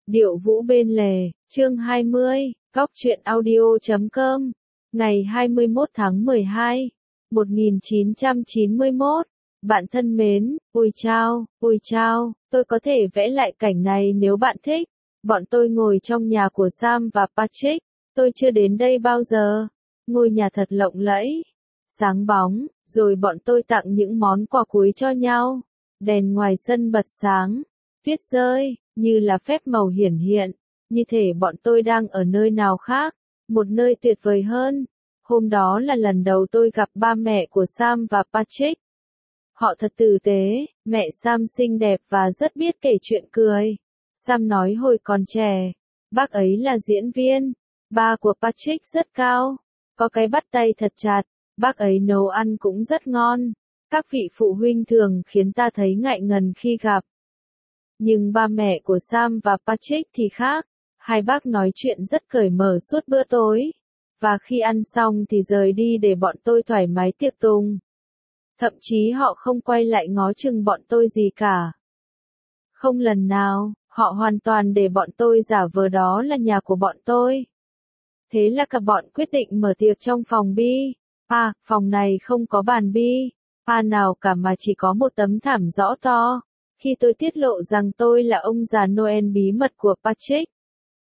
Điệu vũ bên lề, chương 20, Góc truyện audio.com, ngày 21 tháng 12, 1991. Bạn thân mến, ôi chao, tôi có thể vẽ lại cảnh này nếu bạn thích. Bọn tôi ngồi trong nhà của Sam và Patrick, tôi chưa đến đây bao giờ. Ngôi nhà thật lộng lẫy, sáng bóng, rồi bọn tôi tặng những món quà cuối cho nhau. Đèn ngoài sân bật sáng, tuyết rơi, như là phép màu hiển hiện, như thể bọn tôi đang ở nơi nào khác, một nơi tuyệt vời hơn. Hôm đó là lần đầu tôi gặp ba mẹ của Sam và Patrick. Họ thật tử tế, mẹ Sam xinh đẹp và rất biết kể chuyện cười. Sam nói hồi còn trẻ, bác ấy là diễn viên. Ba của Patrick rất cao, có cái bắt tay thật chặt, bác ấy nấu ăn cũng rất ngon. Các vị phụ huynh thường khiến ta thấy ngại ngần khi gặp. Nhưng ba mẹ của Sam và Patrick thì khác, hai bác nói chuyện rất cởi mở suốt bữa tối. Và khi ăn xong thì rời đi để bọn tôi thoải mái tiệc tùng. Thậm chí họ không quay lại ngó chừng bọn tôi gì cả. Không lần nào, họ hoàn toàn để bọn tôi giả vờ đó là nhà của bọn tôi. Thế là cả bọn quyết định mở tiệc trong phòng bi. Phòng này không có bàn bi nào cả mà chỉ có một tấm thảm rõ to. Khi tôi tiết lộ rằng tôi là ông già Noel bí mật của Patrick,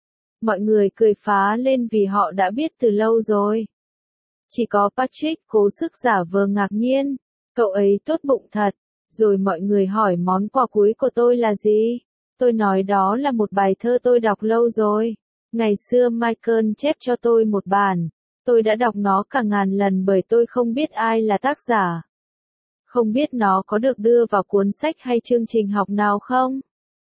mọi người cười phá lên vì họ đã biết từ lâu rồi. Chỉ có Patrick cố sức giả vờ ngạc nhiên, cậu ấy tốt bụng thật. Rồi mọi người hỏi món quà cuối của tôi là gì? Tôi nói đó là một bài thơ tôi đọc lâu rồi. Ngày xưa Michael chép cho tôi một bản. Tôi đã đọc nó cả ngàn lần bởi tôi không biết ai là tác giả. Không biết nó có được đưa vào cuốn sách hay chương trình học nào không?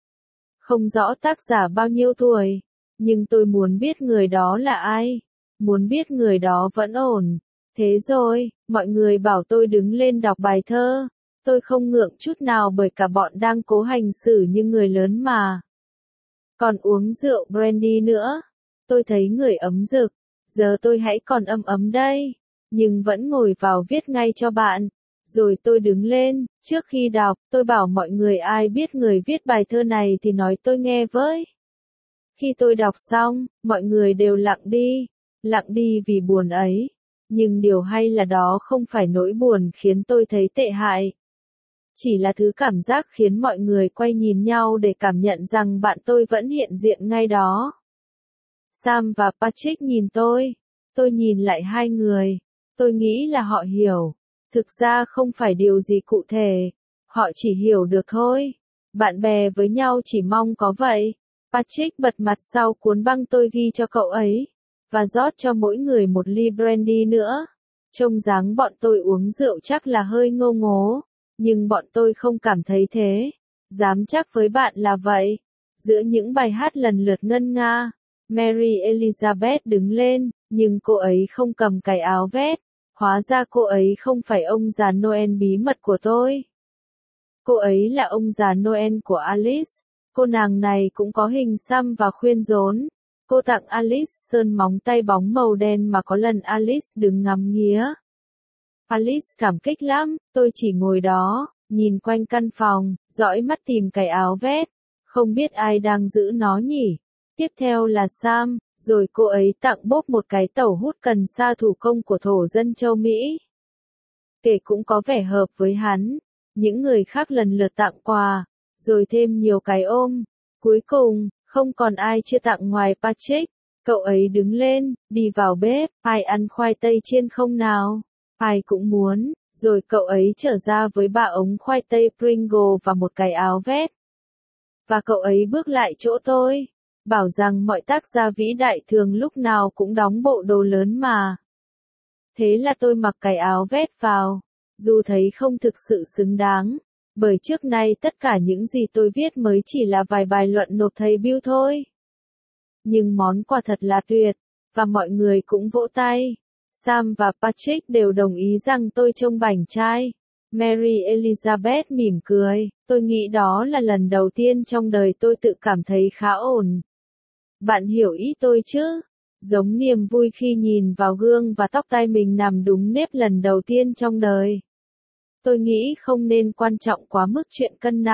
Không rõ tác giả bao nhiêu tuổi, nhưng tôi muốn biết người đó là ai. Muốn biết người đó vẫn ổn. Thế rồi, mọi người bảo tôi đứng lên đọc bài thơ. Tôi không ngượng chút nào bởi cả bọn đang cố hành xử như người lớn mà. Còn uống rượu brandy nữa. Tôi thấy người ấm rực. Giờ tôi hãy còn ấm đây. Nhưng vẫn ngồi vào viết ngay cho bạn. Rồi tôi đứng lên, trước khi đọc, tôi bảo mọi người ai biết người viết bài thơ này thì nói tôi nghe với. Khi tôi đọc xong, mọi người đều lặng đi vì buồn ấy. Nhưng điều hay là đó không phải nỗi buồn khiến tôi thấy tệ hại. Chỉ là thứ cảm giác khiến mọi người quay nhìn nhau để cảm nhận rằng bạn tôi vẫn hiện diện ngay đó. Sam và Patrick nhìn tôi nhìn lại hai người. Tôi nghĩ là họ hiểu. Thực ra không phải điều gì cụ thể, họ chỉ hiểu được thôi. Bạn bè với nhau chỉ mong có vậy. Patrick bật mặt sau cuốn băng tôi ghi cho cậu ấy, và rót cho mỗi người một ly brandy nữa. Trông dáng bọn tôi uống rượu chắc là hơi ngô ngố, nhưng bọn tôi không cảm thấy thế. Dám chắc với bạn là vậy. Giữa những bài hát lần lượt ngân nga, Mary Elizabeth đứng lên, nhưng cô ấy không cầm cái áo vest. Hóa ra cô ấy không phải ông già Noel bí mật của tôi. Cô ấy là ông già Noel của Alice. Cô nàng này cũng có hình xăm và khuyên rốn. Cô tặng Alice sơn móng tay bóng màu đen mà có lần Alice đứng ngắm nghía. Alice cảm kích lắm, tôi chỉ ngồi đó, nhìn quanh căn phòng, dõi mắt tìm cái áo vest. Không biết ai đang giữ nó nhỉ? Tiếp theo là Sam. Rồi cô ấy tặng Bob một cái tẩu hút cần sa thủ công của thổ dân châu Mỹ. Kể cũng có vẻ hợp với hắn. Những người khác lần lượt tặng quà, rồi thêm nhiều cái ôm. Cuối cùng, không còn ai chưa tặng ngoài Patrick. Cậu ấy đứng lên, đi vào bếp. Ai ăn khoai tây chiên không nào? Ai cũng muốn. Rồi cậu ấy trở ra với 3 ống khoai tây Pringle và một cái áo vest. Và cậu ấy bước lại chỗ tôi. Bảo rằng mọi tác gia vĩ đại thường lúc nào cũng đóng bộ đồ lớn mà. Thế là tôi mặc cái áo vest vào, dù thấy không thực sự xứng đáng, bởi trước nay tất cả những gì tôi viết mới chỉ là vài bài luận nộp thầy Bill thôi. Nhưng món quà thật là tuyệt, và mọi người cũng vỗ tay. Sam và Patrick đều đồng ý rằng tôi trông bảnh trai. Mary Elizabeth mỉm cười, tôi nghĩ đó là lần đầu tiên trong đời tôi tự cảm thấy khá ổn. Bạn hiểu ý tôi chứ? Giống niềm vui khi nhìn vào gương và tóc tai mình nằm đúng nếp lần đầu tiên trong đời. Tôi nghĩ không nên quan trọng quá mức chuyện cân nặng,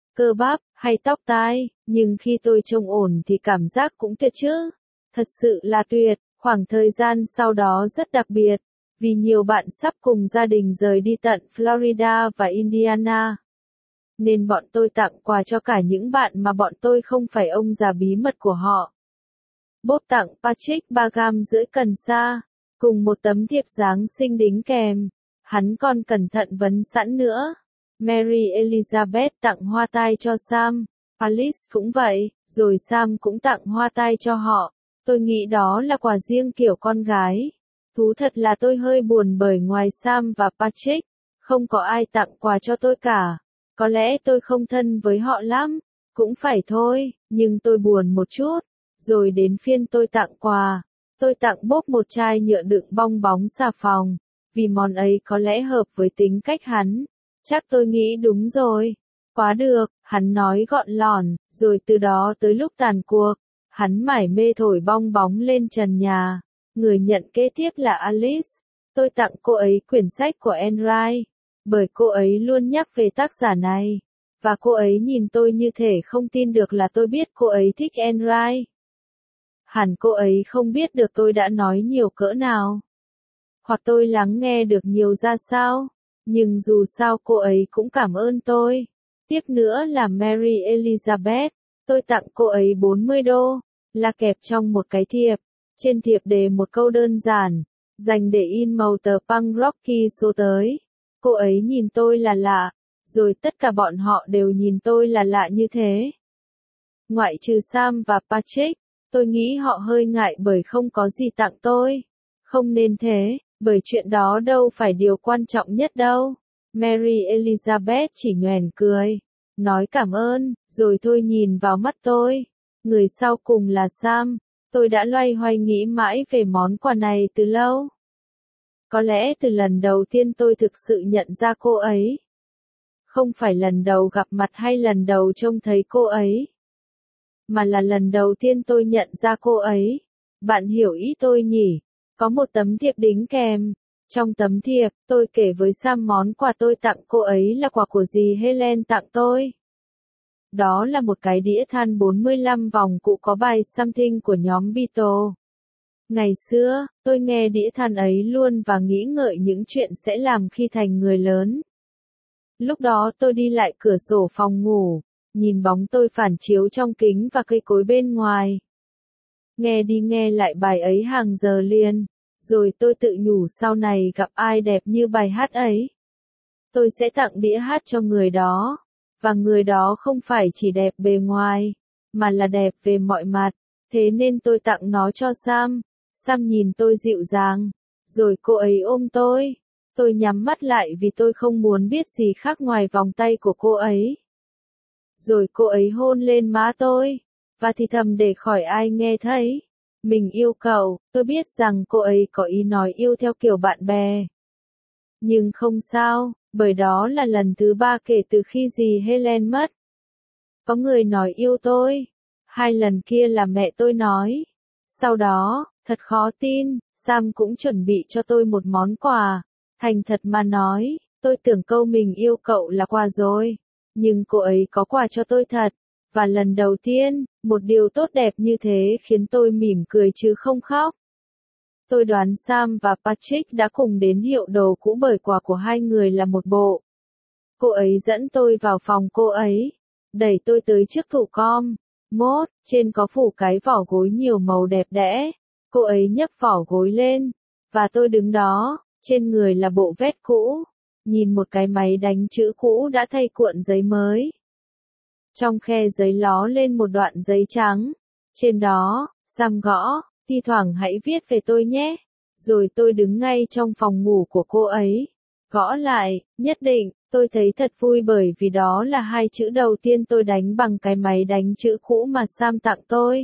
cơ bắp, hay tóc tai, nhưng khi tôi trông ổn thì cảm giác cũng tuyệt chứ. Thật sự là tuyệt, khoảng thời gian sau đó rất đặc biệt, vì nhiều bạn sắp cùng gia đình rời đi tận Florida và Indiana. Nên bọn tôi tặng quà cho cả những bạn mà bọn tôi không phải ông già bí mật của họ. Bob tặng Patrick 3 gam rưỡi cần sa, cùng một tấm thiệp Giáng sinh đính kèm. Hắn còn cẩn thận vấn sẵn nữa. Mary Elizabeth tặng hoa tai cho Sam, Alice cũng vậy, rồi Sam cũng tặng hoa tai cho họ. Tôi nghĩ đó là quà riêng kiểu con gái. Thú thật là tôi hơi buồn bởi ngoài Sam và Patrick, không có ai tặng quà cho tôi cả. Có lẽ tôi không thân với họ lắm, cũng phải thôi, nhưng tôi buồn một chút. Rồi đến phiên tôi tặng quà. Tôi tặng Bob một chai nhựa đựng bong bóng xà phòng, vì món ấy có lẽ hợp với tính cách hắn. Chắc tôi nghĩ đúng rồi. Quá được, hắn nói gọn lỏn, rồi từ đó tới lúc tàn cuộc, hắn mải mê thổi bong bóng lên trần nhà. Người nhận kế tiếp là Alice. Tôi tặng cô ấy quyển sách của Anne Rice, bởi cô ấy luôn nhắc về tác giả này. Và cô ấy nhìn tôi như thể không tin được là tôi biết cô ấy thích Anne Rice. Hẳn cô ấy không biết được tôi đã nói nhiều cỡ nào. Hoặc tôi lắng nghe được nhiều ra sao. Nhưng dù sao cô ấy cũng cảm ơn tôi. Tiếp nữa là Mary Elizabeth. Tôi tặng cô ấy 40 đô, là kẹp trong một cái thiệp. Trên thiệp đề một câu đơn giản, dành để in màu tờ punk Rocky số tới. Cô ấy nhìn tôi là lạ, rồi tất cả bọn họ đều nhìn tôi là lạ như thế. Ngoại trừ Sam và Patrick, tôi nghĩ họ hơi ngại bởi không có gì tặng tôi. Không nên thế, bởi chuyện đó đâu phải điều quan trọng nhất đâu. Mary Elizabeth chỉ nhoẻn cười, nói cảm ơn, rồi thôi nhìn vào mắt tôi. Người sau cùng là Sam. Tôi đã loay hoay nghĩ mãi về món quà này từ lâu. Có lẽ từ lần đầu tiên tôi thực sự nhận ra cô ấy. Không phải lần đầu gặp mặt hay lần đầu trông thấy cô ấy, mà là lần đầu tiên tôi nhận ra cô ấy. Bạn hiểu ý tôi nhỉ? Có một tấm thiệp đính kèm. Trong tấm thiệp, tôi kể với Sam món quà tôi tặng cô ấy là quà của dì Helen tặng tôi. Đó là một cái đĩa than 45 vòng cụ có bài Something của nhóm Beatles. Ngày xưa, tôi nghe đĩa than ấy luôn và nghĩ ngợi những chuyện sẽ làm khi thành người lớn. Lúc đó tôi đi lại cửa sổ phòng ngủ, nhìn bóng tôi phản chiếu trong kính và cây cối bên ngoài. Nghe đi nghe lại bài ấy hàng giờ liền, rồi tôi tự nhủ sau này gặp ai đẹp như bài hát ấy, tôi sẽ tặng đĩa hát cho người đó. Và người đó không phải chỉ đẹp bề ngoài, mà là đẹp về mọi mặt. Thế nên tôi tặng nó cho Sam. Sam nhìn tôi dịu dàng, rồi cô ấy ôm tôi. Tôi nhắm mắt lại vì tôi không muốn biết gì khác ngoài vòng tay của cô ấy. Rồi cô ấy hôn lên má tôi, và thì thầm để khỏi ai nghe thấy. Mình yêu cậu. Tôi biết rằng cô ấy có ý nói yêu theo kiểu bạn bè. Nhưng không sao, bởi đó là lần thứ 3 kể từ khi dì Helen mất. Có người nói yêu tôi. 2 lần kia là mẹ tôi nói. Sau đó, thật khó tin, Sam cũng chuẩn bị cho tôi một món quà. Thành thật mà nói, tôi tưởng câu mình yêu cậu là quà rồi. Nhưng cô ấy có quà cho tôi thật. Và lần đầu tiên, một điều tốt đẹp như thế khiến tôi mỉm cười chứ không khóc. Tôi đoán Sam và Patrick đã cùng đến hiệu đồ cũ bởi quà của hai người là một bộ. Cô ấy dẫn tôi vào phòng cô ấy, đẩy tôi tới chiếc tủ com, mốt, trên có phủ cái vỏ gối nhiều màu đẹp đẽ. Cô ấy nhấc vỏ gối lên, và tôi đứng đó, trên người là bộ vest cũ, nhìn một cái máy đánh chữ cũ đã thay cuộn giấy mới. Trong khe giấy ló lên một đoạn giấy trắng, trên đó, Sam gõ, thi thoảng hãy viết về tôi nhé. Rồi tôi đứng ngay trong phòng ngủ của cô ấy, gõ lại, nhất định. Tôi thấy thật vui bởi vì đó là 2 chữ đầu tiên tôi đánh bằng cái máy đánh chữ cũ mà Sam tặng tôi.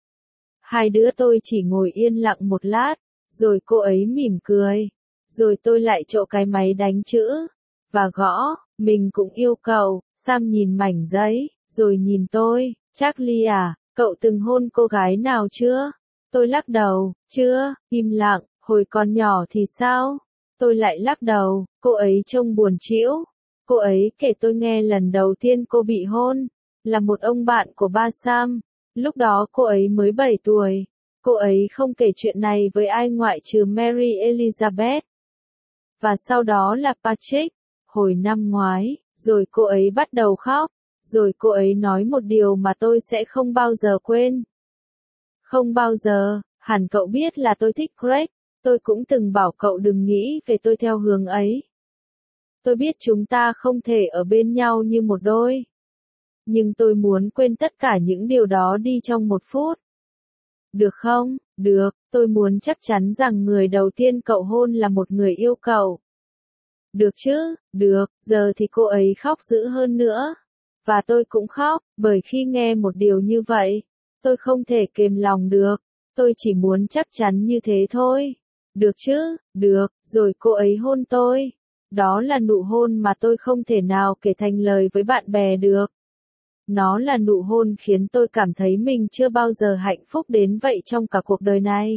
Hai đứa tôi chỉ ngồi yên lặng một lát, rồi cô ấy mỉm cười. Rồi tôi lại trộ cái máy đánh chữ, và gõ, mình cũng yêu cậu. Sam nhìn mảnh giấy, rồi nhìn tôi, Charlie à, cậu từng hôn cô gái nào chưa? Tôi lắc đầu, chưa, im lặng, hồi còn nhỏ thì sao? Tôi lại lắc đầu, cô ấy trông buồn trĩu. Cô ấy kể tôi nghe lần đầu tiên cô bị hôn, là một ông bạn của ba Sam, lúc đó cô ấy mới 7 tuổi. Cô ấy không kể chuyện này với ai ngoại trừ Mary Elizabeth. Và sau đó là Patrick, hồi năm ngoái, rồi cô ấy bắt đầu khóc, rồi cô ấy nói một điều mà tôi sẽ không bao giờ quên. Không bao giờ, hẳn cậu biết là tôi thích Greg, tôi cũng từng bảo cậu đừng nghĩ về tôi theo hướng ấy. Tôi biết chúng ta không thể ở bên nhau như một đôi. Nhưng tôi muốn quên tất cả những điều đó đi trong một phút. Được không? Được, tôi muốn chắc chắn rằng người đầu tiên cậu hôn là một người yêu cậu. Được chứ? Được, giờ thì cô ấy khóc dữ hơn nữa. Và tôi cũng khóc, bởi khi nghe một điều như vậy, tôi không thể kềm lòng được. Tôi chỉ muốn chắc chắn như thế thôi. Được chứ? Được, rồi cô ấy hôn tôi. Đó là nụ hôn mà tôi không thể nào kể thành lời với bạn bè được. Nó là nụ hôn khiến tôi cảm thấy mình chưa bao giờ hạnh phúc đến vậy trong cả cuộc đời này.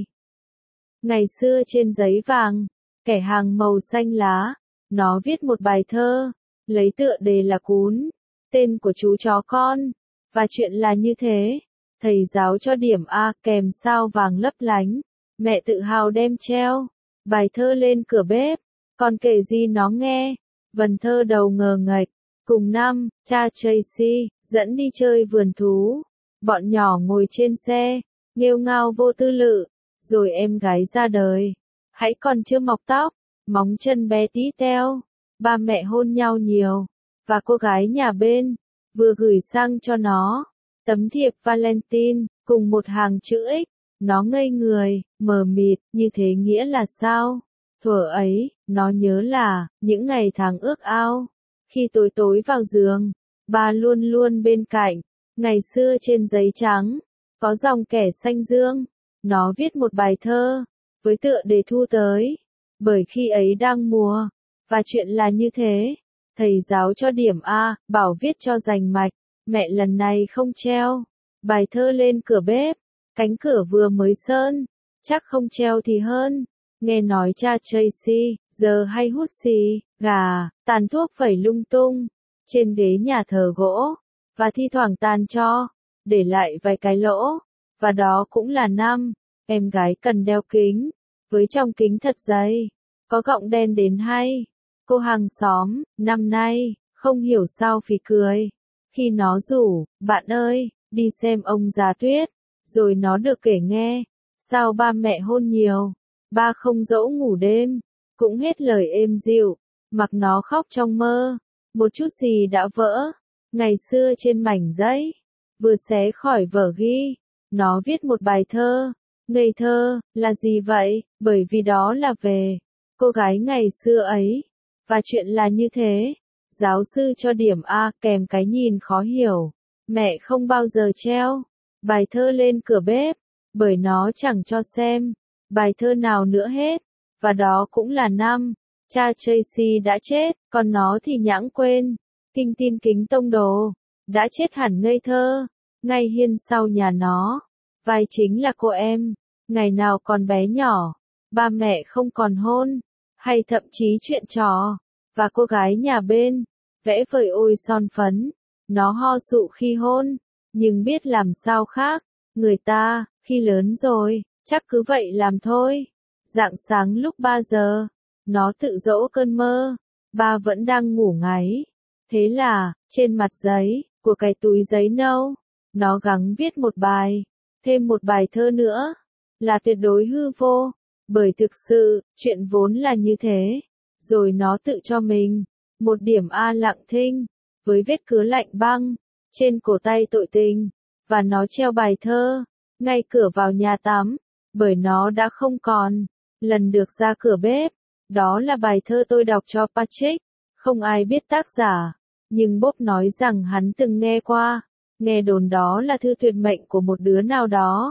Ngày xưa trên giấy vàng, kẻ hàng màu xanh lá, nó viết một bài thơ, lấy tựa đề là Cún, tên của chú chó con. Và chuyện là như thế, thầy giáo cho điểm A kèm sao vàng lấp lánh, mẹ tự hào đem treo bài thơ lên cửa bếp, con kể gì nó nghe, vần thơ đầu ngờ nghệch. Cùng năm, cha Tracy dẫn đi chơi vườn thú, bọn nhỏ ngồi trên xe, nghêu ngao vô tư lự, rồi em gái ra đời, hãy còn chưa mọc tóc, móng chân bé tí teo, ba mẹ hôn nhau nhiều, và cô gái nhà bên vừa gửi sang cho nó tấm thiệp Valentine cùng một hàng chữ X. Nó ngây người, mờ mịt, như thế nghĩa là sao? Thuở ấy, nó nhớ là những ngày tháng ước ao. Khi tối tối vào giường, ba luôn luôn bên cạnh. Ngày xưa trên giấy trắng, có dòng kẻ xanh dương. Nó viết một bài thơ, với tựa đề thu tới. Bởi khi ấy đang mùa, và chuyện là như thế. Thầy giáo cho điểm A, bảo viết cho rành mạch. Mẹ lần này không treo bài thơ lên cửa bếp. Cánh cửa vừa mới sơn, chắc không treo thì hơn. Nghe nói cha Tracy, giờ hay hút xì, gà, tàn thuốc phẩy lung tung, trên ghế nhà thờ gỗ, và thi thoảng tàn cho, để lại vài cái lỗ, và đó cũng là năm, em gái cần đeo kính, với trong kính thật dày, có gọng đen đến hay. Cô hàng xóm, năm nay, không hiểu sao phì cười, khi nó rủ, bạn ơi, đi xem ông già Tuyết, rồi nó được kể nghe, sao ba mẹ hôn nhiều. Ba không dỗ ngủ đêm, cũng hết lời êm dịu, mặc nó khóc trong mơ, một chút gì đã vỡ. Ngày xưa trên mảnh giấy, vừa xé khỏi vở ghi, nó viết một bài thơ. Ngây thơ, là gì vậy? Bởi vì đó là về cô gái ngày xưa ấy. Và chuyện là như thế. Giáo sư cho điểm A kèm cái nhìn khó hiểu. Mẹ không bao giờ treo bài thơ lên cửa bếp, bởi nó chẳng cho xem bài thơ nào nữa hết, và đó cũng là năm, cha Tracy đã chết, còn nó thì nhãng quên. Kinh tin kính tông đồ, đã chết hẳn ngây thơ, ngay hiên sau nhà nó. Vai chính là cô em, ngày nào còn bé nhỏ, ba mẹ không còn hôn, hay thậm chí chuyện trò, và cô gái nhà bên, vẽ vời ôi son phấn, nó ho sụ khi hôn, nhưng biết làm sao khác, người ta, khi lớn rồi, chắc cứ vậy làm thôi. Rạng sáng lúc 3 giờ, nó tự dỗ cơn mơ, ba vẫn đang ngủ ngáy. Thế là, trên mặt giấy, của cái túi giấy nâu, nó gắng viết một bài, thêm một bài thơ nữa, là tuyệt đối hư vô, bởi thực sự, chuyện vốn là như thế. Rồi nó tự cho mình, một điểm A lặng thinh, với vết cứa lạnh băng, trên cổ tay tội tình, và nó treo bài thơ, ngay cửa vào nhà tắm, bởi nó đã không còn lần được ra cửa bếp. Đó là bài thơ tôi đọc cho Patrick, không ai biết tác giả, nhưng Bob nói rằng hắn từng nghe qua, nghe đồn đó là thư tuyệt mệnh của một đứa nào đó.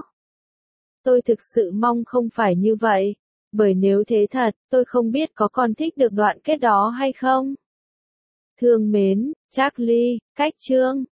Tôi thực sự mong không phải như vậy, bởi nếu thế thật, tôi không biết có còn thích được đoạn kết đó hay không. Thương mến, Charlie, cách chương.